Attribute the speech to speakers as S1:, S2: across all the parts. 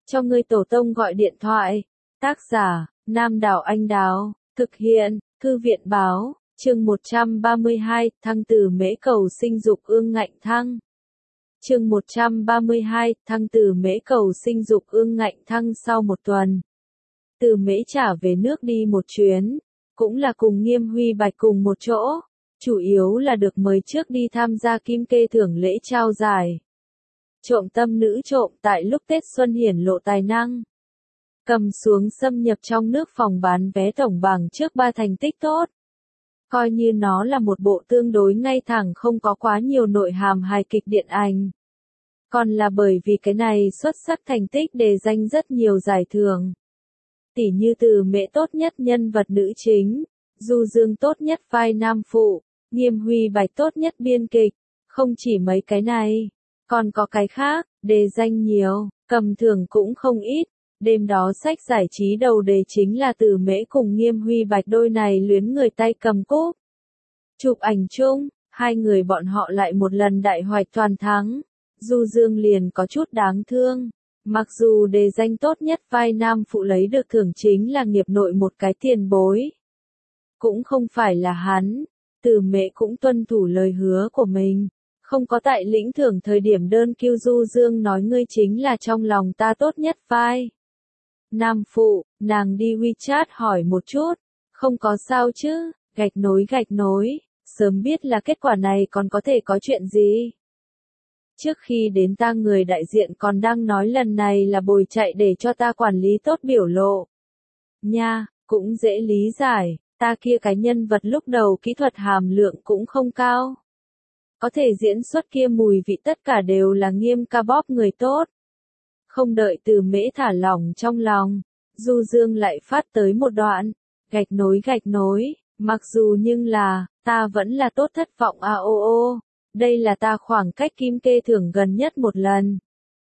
S1: cho ngươi tổ tông gọi điện thoại. Tác giả, Nam Đảo Anh Đào, thực hiện, Thư viện Báo, chương 132, thăng từ mễ cầu sinh dục ương ngạnh thăng. Chương 132, thăng từ mễ cầu sinh dục ương ngạnh thăng sau một tuần. Từ mễ trả về nước đi một chuyến, cũng là cùng Nghiêm Huy Bạch cùng một chỗ, chủ yếu là được mời trước đi tham gia kim kê thưởng lễ trao giải. Trộm tâm nữ trộm tại lúc Tết Xuân hiển lộ tài năng. Cầm xuống xâm nhập trong nước phòng bán vé tổng bảng trước 3 thành tích tốt. Coi như nó là một bộ tương đối ngay thẳng không có quá nhiều nội hàm hài kịch điện ảnh. Còn là bởi vì cái này xuất sắc thành tích đề danh rất nhiều giải thưởng. Tỉ như từ mễ tốt nhất nhân vật nữ chính, Du Dương tốt nhất vai nam phụ, Nghiêm Huy Bạch tốt nhất biên kịch, không chỉ mấy cái này, còn có cái khác, đề danh nhiều, cầm thưởng cũng không ít. Đêm đó sách giải trí đầu đề chính là từ mễ cùng Nghiêm Huy Bạch đôi này luyến người tay cầm cúp. Chụp ảnh chung, hai người bọn họ lại một lần đại hoạch toàn thắng. Du Dương liền có chút đáng thương. Mặc dù đề danh tốt nhất vai nam phụ lấy được thưởng chính là nghiệp nội một cái tiền bối. Cũng không phải là hắn, từ mễ cũng tuân thủ lời hứa của mình. Không có tại lĩnh thưởng thời điểm đơn kêu Du Dương nói ngươi chính là trong lòng ta tốt nhất vai. Nam phụ, nàng đi WeChat hỏi một chút, không có sao chứ, gạch nối, sớm biết là kết quả này còn có thể có chuyện gì. Trước khi đến ta người đại diện còn đang nói lần này là bồi chạy để cho ta quản lý tốt biểu lộ. Nha, cũng dễ lý giải, ta kia cái nhân vật lúc đầu kỹ thuật hàm lượng cũng không cao. Có thể diễn xuất kia mùi vị tất cả đều là Nghiêm ca bóp người tốt. Không đợi từ mễ thả lỏng trong lòng, Du Dương lại phát tới một đoạn, gạch nối, mặc dù nhưng là, ta vẫn là tốt thất vọng đây là ta khoảng cách kim kê thưởng gần nhất một lần.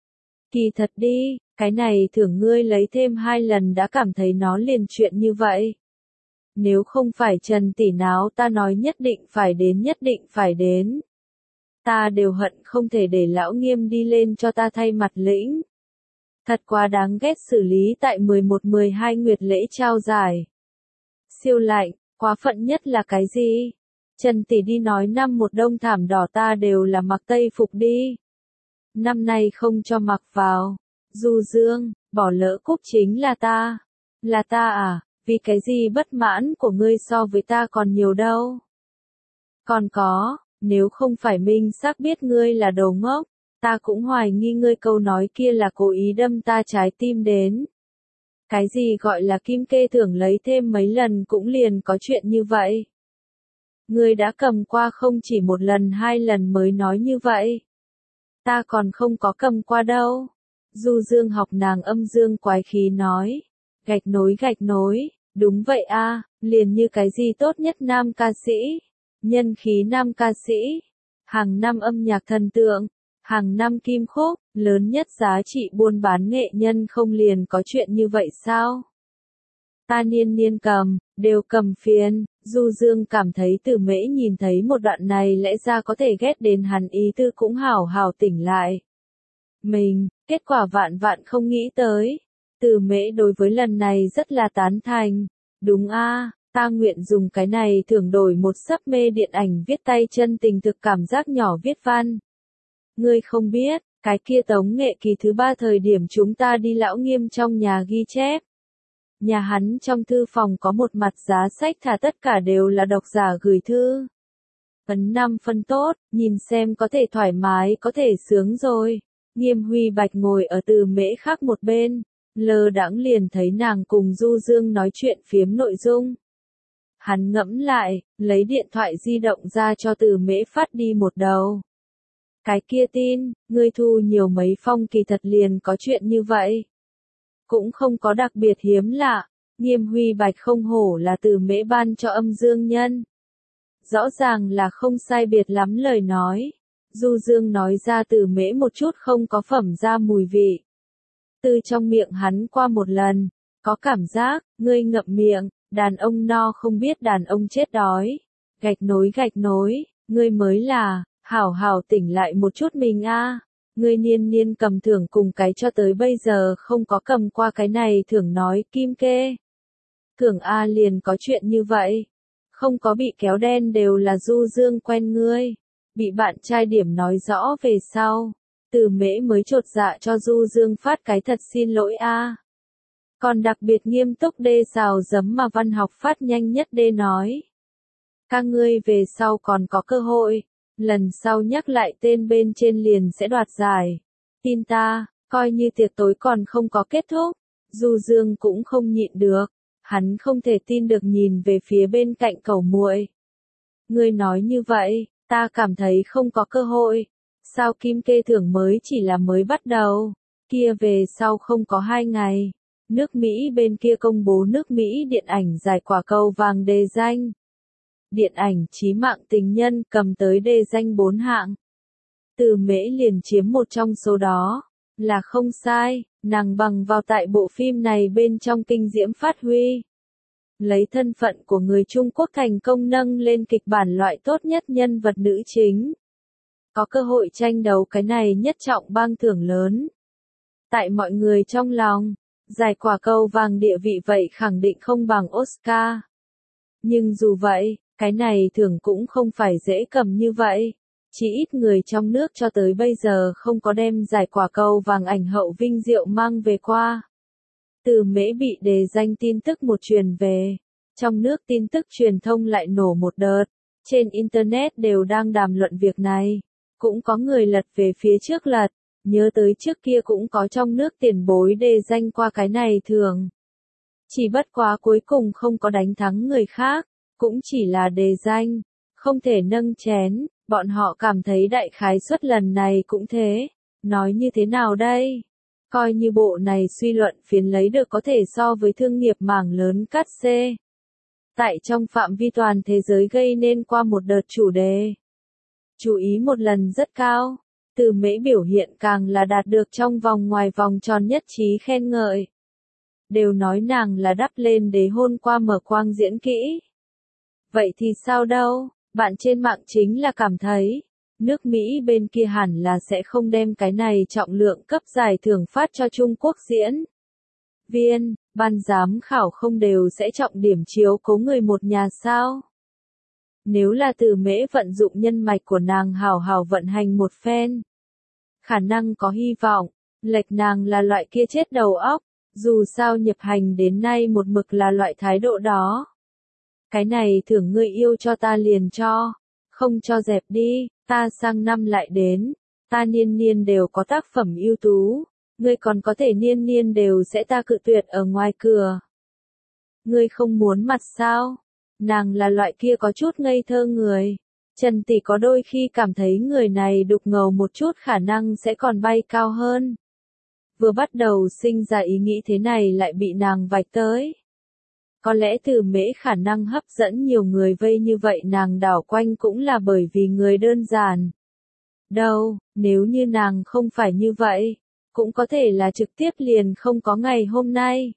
S1: Kỳ thật đi, cái này thưởng ngươi lấy thêm 2 lần đã cảm thấy nó liền chuyện như vậy. Nếu không phải Trần tỷ náo ta nói nhất định phải đến. Ta đều hận không thể để lão Nghiêm đi lên cho ta thay mặt lĩnh. Thật quá đáng ghét xử lý tại 11-12 nguyệt lễ trao giải. Siêu lạnh, quá phận nhất là cái gì? Trần tỷ đi nói năm một đông thảm đỏ ta đều là mặc tây phục đi. Năm nay không cho mặc vào. Du Dương, bỏ lỡ cúp chính là ta. Là ta à, vì cái gì bất mãn của ngươi so với ta còn nhiều đâu. Còn có, nếu không phải minh xác biết ngươi là đồ ngốc. Ta cũng hoài nghi ngươi câu nói kia là cố ý đâm ta trái tim đến. Cái gì gọi là kim kê thưởng lấy thêm mấy lần cũng liền có chuyện như vậy. Ngươi đã cầm qua không chỉ 1 lần 2 lần mới nói như vậy. Ta còn không có cầm qua đâu. Du Dương học nàng âm dương quái khí nói. Gạch nối, đúng vậy a, liền như cái gì tốt nhất nam ca sĩ. Nhân khí nam ca sĩ. Hàng năm âm nhạc thần tượng. Hàng năm kim khúc, lớn nhất giá trị buôn bán nghệ nhân không liền có chuyện như vậy sao? Ta niên cầm, đều cầm phiền, Du Dương cảm thấy từ mễ nhìn thấy một đoạn này lẽ ra có thể ghét đến hắn ý tư cũng hảo tỉnh lại. Mình, kết quả vạn không nghĩ tới. Từ mễ đối với lần này rất là tán thành. Đúng a, ta nguyện dùng cái này thưởng đổi một sấp mê điện ảnh viết tay chân tình thực cảm giác nhỏ viết văn. Ngươi không biết, cái kia tống nghệ kỳ thứ 3 thời điểm chúng ta đi lão Nghiêm trong nhà ghi chép. Nhà hắn trong thư phòng có một mặt giá sách thả tất cả đều là độc giả gửi thư. Ấn 5 phân tốt, nhìn xem có thể thoải mái có thể sướng rồi. Nghiêm Huy Bạch ngồi ở từ mễ khác một bên, lơ đãng liền thấy nàng cùng Du Dương nói chuyện phiếm nội dung. Hắn ngẫm lại, lấy điện thoại di động ra cho từ mễ phát đi một đầu. Cái kia tin, ngươi thu nhiều mấy phong kỳ thật liền có chuyện như vậy. Cũng không có đặc biệt hiếm lạ, Nghiêm Huy Bạch không hổ là từ mễ ban cho âm dương nhân. Rõ ràng là không sai biệt lắm lời nói. Du Dương nói ra từ mễ một chút không có phẩm ra mùi vị. Từ trong miệng hắn qua một lần, có cảm giác, ngươi ngậm miệng, đàn ông no không biết đàn ông chết đói. Gạch nối, ngươi mới là, hảo tỉnh lại một chút mình a. Ngươi niên niên cầm thưởng cùng cái cho tới bây giờ không có cầm qua cái này thưởng nói Kim Kê. Thưởng A liền có chuyện như vậy. Không có bị kéo đen đều là Du Dương quen ngươi. Bị bạn trai điểm nói rõ về sau. Từ Mễ mới chột dạ cho Du Dương phát cái thật xin lỗi a. Còn đặc biệt nghiêm túc đê xào giấm mà văn học phát nhanh nhất đê nói. Các ngươi về sau còn có cơ hội. Lần sau nhắc lại tên bên trên liền sẽ đoạt giải. Tin ta, coi như tiệc tối còn không có kết thúc. Du Dương cũng không nhịn được. Hắn không thể tin được nhìn về phía bên cạnh Cẩu Muội. Ngươi nói như vậy, ta cảm thấy không có cơ hội. Sao Kim Kê thưởng mới chỉ là mới bắt đầu. Kia về sau không có 2 ngày. Nước Mỹ bên kia công bố nước Mỹ điện ảnh giải Quả Cầu Vàng đề danh. Điện ảnh Chí Mạng Tình Nhân cầm tới đề danh 4 hạng. Từ Mễ liền chiếm một trong số đó. Là không sai, nàng bằng vào tại bộ phim này bên trong kinh diễm phát huy. Lấy thân phận của người Trung Quốc thành công nâng lên kịch bản loại tốt nhất nhân vật nữ chính. Có cơ hội tranh đấu cái này nhất trọng bang thưởng lớn. Tại mọi người trong lòng, giải Quả Cầu Vàng địa vị vậy khẳng định không bằng Oscar. Nhưng dù vậy, cái này thưởng cũng không phải dễ cầm như vậy. Chỉ ít người trong nước cho tới bây giờ không có đem giải Quả Cầu Vàng ảnh hậu vinh diệu mang về qua. Từ Mễ bị đề danh tin tức một truyền về. Trong nước tin tức truyền thông lại nổ một đợt. Trên Internet đều đang đàm luận việc này. Cũng có người lật về phía trước lật. Nhớ tới trước kia cũng có trong nước tiền bối đề danh qua cái này thường. Chỉ bất quá cuối cùng không có đánh thắng người khác. Cũng chỉ là đề danh. Không thể nâng chén. Bọn họ cảm thấy đại khái suất lần này cũng thế. Nói như thế nào đây? Coi như bộ này suy luận phiến lấy được có thể so với thương nghiệp mảng lớn cắt xê. Tại trong phạm vi toàn thế giới gây nên qua một đợt chủ đề. Chú ý một lần rất cao. Từ Mễ biểu hiện càng là đạt được trong vòng ngoài vòng tròn nhất trí khen ngợi. Đều nói nàng là đắp lên đế hôn qua mở quang diễn kỹ. Vậy thì sao đâu? Bạn trên mạng chính là cảm thấy, nước Mỹ bên kia hẳn là sẽ không đem cái này trọng lượng cấp giải thưởng phát cho Trung Quốc diễn viên, ban giám khảo không đều sẽ trọng điểm chiếu cố người một nhà sao? Nếu là Từ Mễ vận dụng nhân mạch của nàng hào hào vận hành một phen, khả năng có hy vọng, lệch nàng là loại kia chết đầu óc, dù sao nhập hành đến nay một mực là loại thái độ đó. Cái này thưởng ngươi yêu cho ta liền cho, không cho dẹp đi, ta sang năm lại đến, ta niên niên đều có tác phẩm ưu tú, ngươi còn có thể niên niên đều sẽ ta cự tuyệt ở ngoài cửa. Ngươi không muốn mặt sao? Nàng là loại kia có chút ngây thơ người. Trần Tỷ có đôi khi cảm thấy người này đục ngầu một chút khả năng sẽ còn bay cao hơn. Vừa bắt đầu sinh ra ý nghĩ thế này lại bị nàng vạch tới. Có lẽ Từ Mễ khả năng hấp dẫn nhiều người vây như vậy nàng đảo quanh cũng là bởi vì người đơn giản. Đâu, nếu như nàng không phải như vậy, cũng có thể là trực tiếp liền không có ngày hôm nay.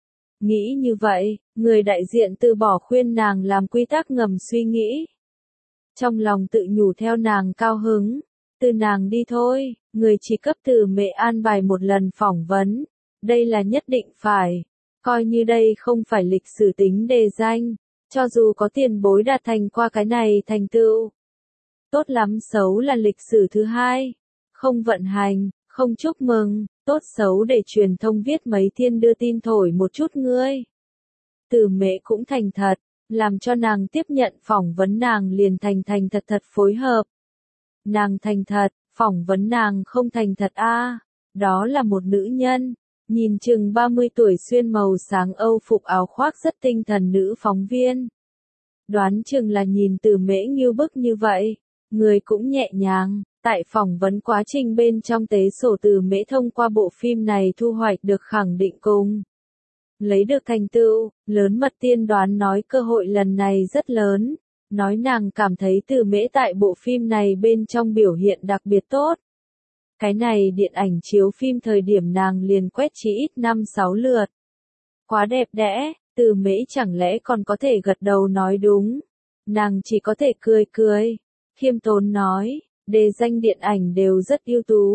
S1: Nghĩ như vậy, người đại diện từ bỏ khuyên nàng làm quy tắc ngầm suy nghĩ. Trong lòng tự nhủ theo nàng cao hứng, từ nàng đi thôi, người chỉ cấp Từ Mễ an bài một lần phỏng vấn, đây là nhất định phải. Coi như đây không phải lịch sử tính đề danh, cho dù có tiền bối đạt thành qua cái này thành tựu. Tốt lắm xấu là lịch sử thứ hai, không vận hành, không chúc mừng, tốt xấu để truyền thông viết mấy thiên đưa tin thổi một chút ngươi. Từ Mễ cũng thành thật, làm cho nàng tiếp nhận phỏng vấn nàng liền thành thật thật phối hợp. Nàng thành thật, phỏng vấn nàng không thành thật a, đó là một nữ nhân. Nhìn chừng 30 tuổi xuyên màu sáng Âu phục áo khoác rất tinh thần nữ phóng viên. Đoán chừng là nhìn Từ Mễ nghiêu bức như vậy, người cũng nhẹ nhàng, tại phỏng vấn quá trình bên trong tế sổ Từ Mễ thông qua bộ phim này thu hoạch được khẳng định cùng. Lấy được thành tựu, lớn mật tiên đoán nói cơ hội lần này rất lớn, nói nàng cảm thấy Từ Mễ tại bộ phim này bên trong biểu hiện đặc biệt tốt. Cái này điện ảnh chiếu phim thời điểm nàng liền quét chỉ ít 5-6 lượt. Quá đẹp đẽ, Từ Mễ chẳng lẽ còn có thể gật đầu nói đúng. Nàng chỉ có thể cười cười. Khiêm tốn nói, đề danh điện ảnh đều rất ưu tú.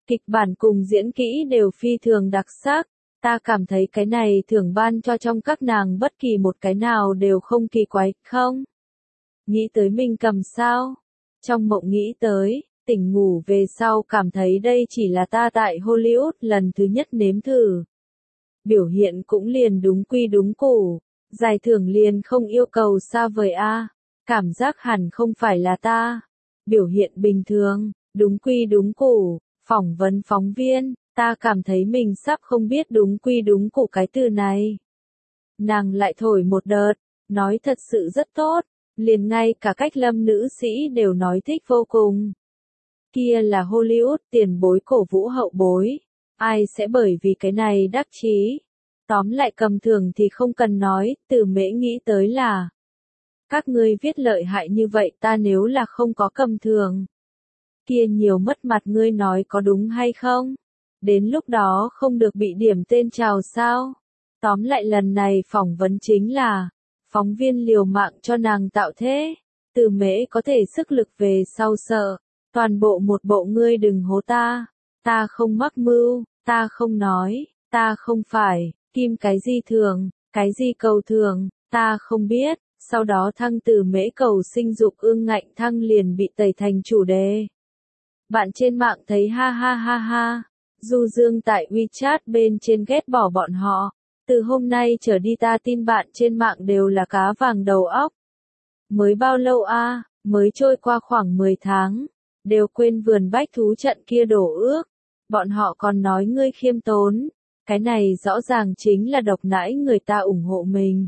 S1: Kịch bản cùng diễn kỹ đều phi thường đặc sắc. Ta cảm thấy cái này thưởng ban cho trong các nàng bất kỳ một cái nào đều không kỳ quái, không? Nghĩ tới Minh Cầm sao? Trong mộng nghĩ tới, tỉnh ngủ về sau cảm thấy đây chỉ là ta tại Hollywood lần thứ nhất nếm thử. Biểu hiện cũng liền đúng quy đúng củ, giải thưởng liền không yêu cầu xa vời a. Cảm giác hẳn không phải là ta. Biểu hiện bình thường, đúng quy đúng củ, phỏng vấn phóng viên, ta cảm thấy mình sắp không biết đúng quy đúng củ cái từ này. Nàng lại thổi một đợt, nói thật sự rất tốt, liền ngay cả cách lâm nữ sĩ đều nói thích vô cùng. Kia là Hollywood tiền bối cổ vũ hậu bối, ai sẽ bởi vì cái này đắc chí. Tóm lại cầm thưởng thì không cần nói, Từ Mễ nghĩ tới là các ngươi viết lợi hại như vậy ta nếu là không có cầm thưởng. Kia nhiều mất mặt ngươi nói có đúng hay không? Đến lúc đó không được bị điểm tên chào sao? Tóm lại lần này phỏng vấn chính là phóng viên liều mạng cho nàng tạo thế. Từ Mễ có thể sức lực về sau sợ. Toàn bộ một bộ ngươi đừng hố ta. Ta không mắc mưu, ta không nói, ta không phải, kim cái gì thường, cái gì cầu thường, ta không biết. Sau đó Thăng Từ Mễ cầu sinh dục ương ngạnh Thăng liền bị tẩy thành chủ đề. Bạn trên mạng thấy ha ha ha ha. Du Dương tại WeChat bên trên ghét bỏ bọn họ. Từ hôm nay trở đi ta tin bạn trên mạng đều là cá vàng đầu óc. Mới bao lâu a? Mới trôi qua khoảng 10 tháng. Đều quên vườn bách thú trận kia đổ ước. Bọn họ còn nói ngươi khiêm tốn. Cái này rõ ràng chính là độc nãi người ta ủng hộ mình.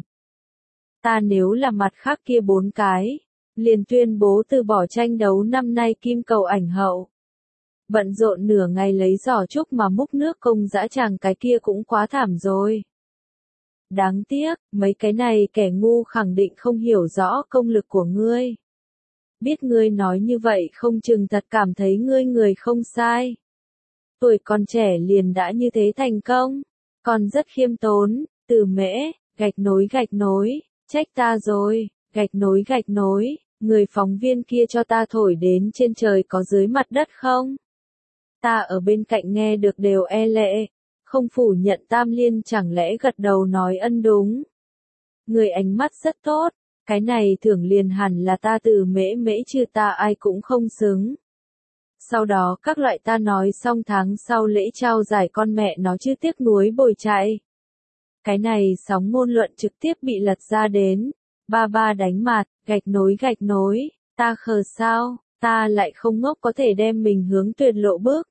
S1: Ta nếu là mặt khác kia 4 cái, liền tuyên bố từ bỏ tranh đấu năm nay kim cầu ảnh hậu. Bận rộn nửa ngày lấy giỏ trúc mà múc nước công dã tràng cái kia cũng quá thảm rồi. Đáng tiếc, mấy cái này kẻ ngu khẳng định không hiểu rõ công lực của ngươi. Biết ngươi nói như vậy không chừng thật cảm thấy ngươi người không sai. Tuổi còn trẻ liền đã như thế thành công, còn rất khiêm tốn, Từ Mễ, gạch nối, trách ta rồi, gạch nối, người phóng viên kia cho ta thổi đến trên trời có dưới mặt đất không? Ta ở bên cạnh nghe được đều e lệ, không phủ nhận Tam Liên chẳng lẽ gật đầu nói ân đúng. Người ánh mắt rất tốt, cái này thưởng liền hẳn là ta Từ Mễ Mễ chứ ta ai cũng không xứng. Sau đó các loại ta nói xong tháng sau lễ trao giải con mẹ nó chứ tiếc nuối bồi chạy. Cái này sóng ngôn luận trực tiếp bị lật ra đến. Ba đánh mặt, gạch nối, ta khờ sao, ta lại không ngốc có thể đem mình hướng tuyệt lộ bước.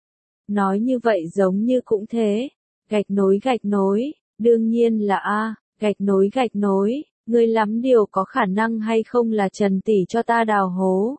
S1: Nói như vậy giống như cũng thế. Gạch nối, đương nhiên là a, gạch nối, ngươi lắm điều có khả năng hay không là Trần tỷ cho ta đào hố.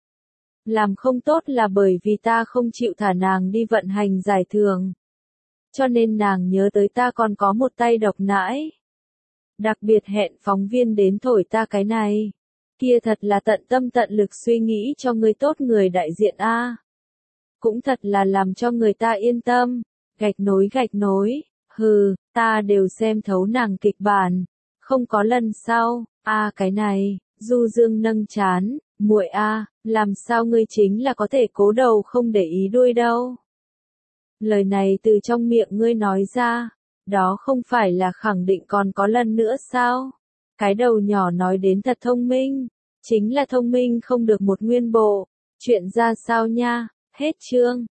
S1: Làm không tốt là bởi vì ta không chịu thả nàng đi vận hành giải thưởng. Cho nên nàng nhớ tới ta còn có một tay độc nãi. Đặc biệt hẹn phóng viên đến thổi ta cái này. Kia thật là tận tâm tận lực suy nghĩ cho người tốt người đại diện a. Cũng thật là làm cho người ta yên tâm. Gạch nối, hừ, ta đều xem thấu nàng kịch bản. Không có lần sau, cái này, Du Dương nâng chán, muội làm sao ngươi chính là có thể cố đầu không để ý đuôi đâu. Lời này từ trong miệng ngươi nói ra, đó không phải là khẳng định còn có lần nữa sao? Cái đầu nhỏ nói đến thật thông minh, chính là thông minh không được một nguyên bộ. Chuyện ra sao nha, hết chương.